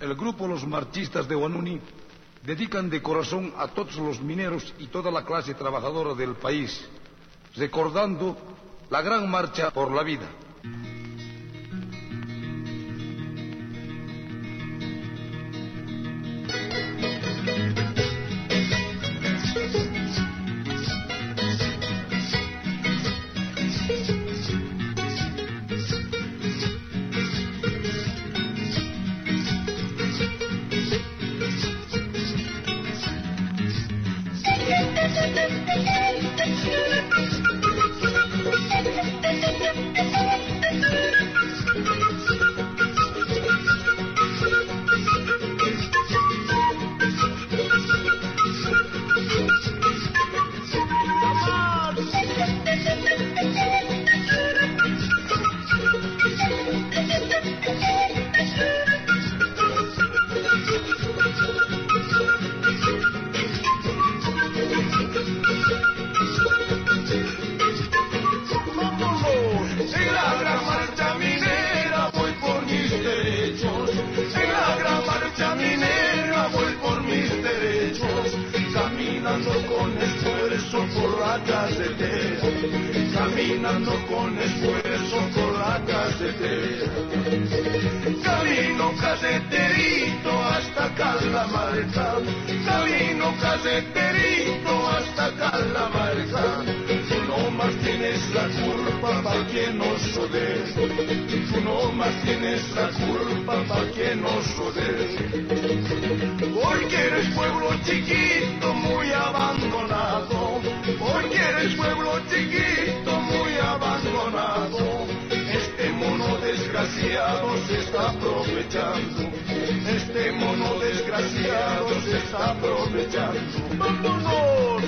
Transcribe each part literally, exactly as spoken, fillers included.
El grupo Los Marchistas de Huanuni dedican de corazón a todos los mineros y toda la clase trabajadora del país, recordando la gran marcha por la vida. Caminando con esfuerzo por la carretera, camino carreterito hasta Calamarca, camino carreterito hasta Calamarca. Tú no más tienes la culpa pa' que nos rodees, tú no más tienes la culpa pa' que nos rodees, porque eres pueblo chiquito muy abandonado, porque eres pueblo chiquito muy abandonado. Este mono desgraciado se está aprovechando, este mono desgraciado se está aprovechando. ¡Vámonos!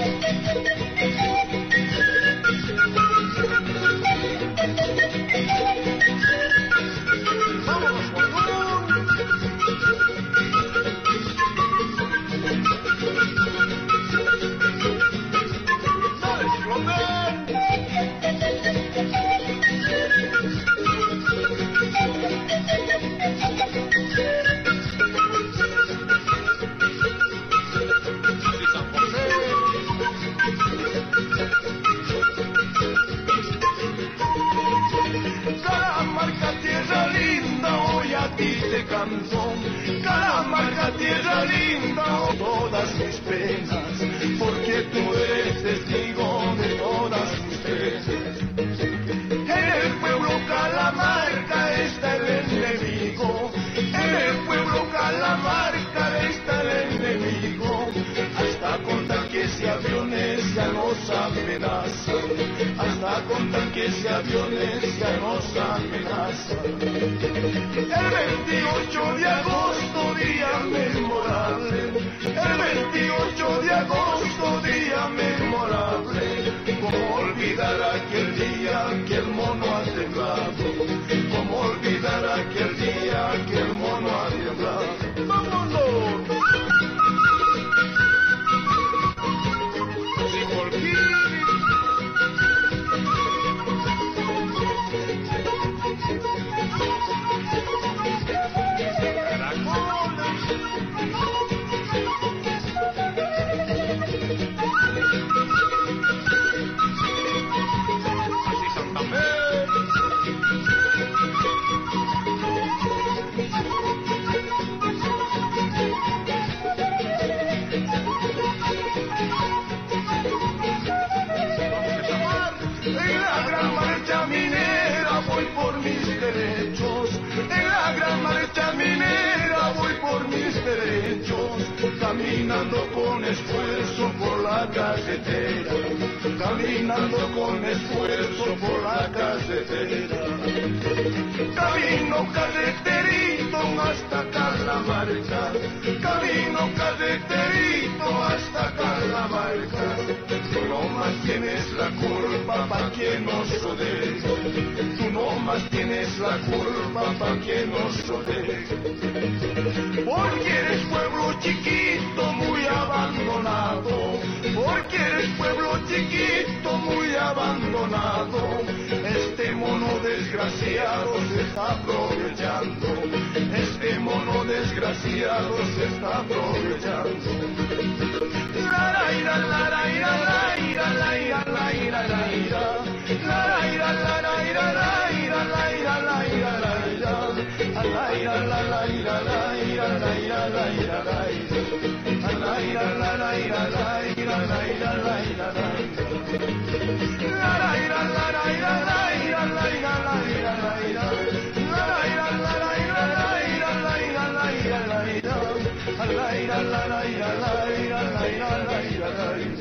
Calamarca, tierra linda, todas mis penas, porque tú eres testigo de todas mis penas. En el pueblo Calamarca está el enemigo, en el pueblo Calamarca está el enemigo, hasta con tanques y aviones ya nos amenazan, hasta con tanques y aviones ya nos amenazan. El veintiocho de agosto, día memorable, el veintiocho de agosto, día memorable. ¿Cómo olvidar aquel día que el mono ha temblado? ¿Cómo olvidar aquel día que el mono ha temblado? ¡Vámonos! ¡Sí, por aquí! Caminando con esfuerzo por la carretera, caminando con esfuerzo por la carretera, camino carreterito hasta Calamarca, camino carreterito hasta Calamarca. Tú no más tienes la culpa pa' que nos rodees, tú no más tienes la culpa pa' que nos rodees, porque eres pueblo chiquito muy abandonado, porque eres pueblo chiquito muy abandonado. Este mono desgraciado se está aprovechando, este mono desgraciado desgraciado se está aprovechando. La la ira, la la ira, la ira, la ira, la ira, la ira, la ira, la la ira, la ira, la ira, la ira, la ira, la ira, la la ira, la ira, la ira, la ira, la ira, la ira, la la ira, la ira, la ira, la ira, la ira, la la ira, la ira, la ira, la ira, la ira, la ira, la la ira, la ira, la ira, la ira, la ira, la ira, la la ira, la ira, la ira, la ira, la ira.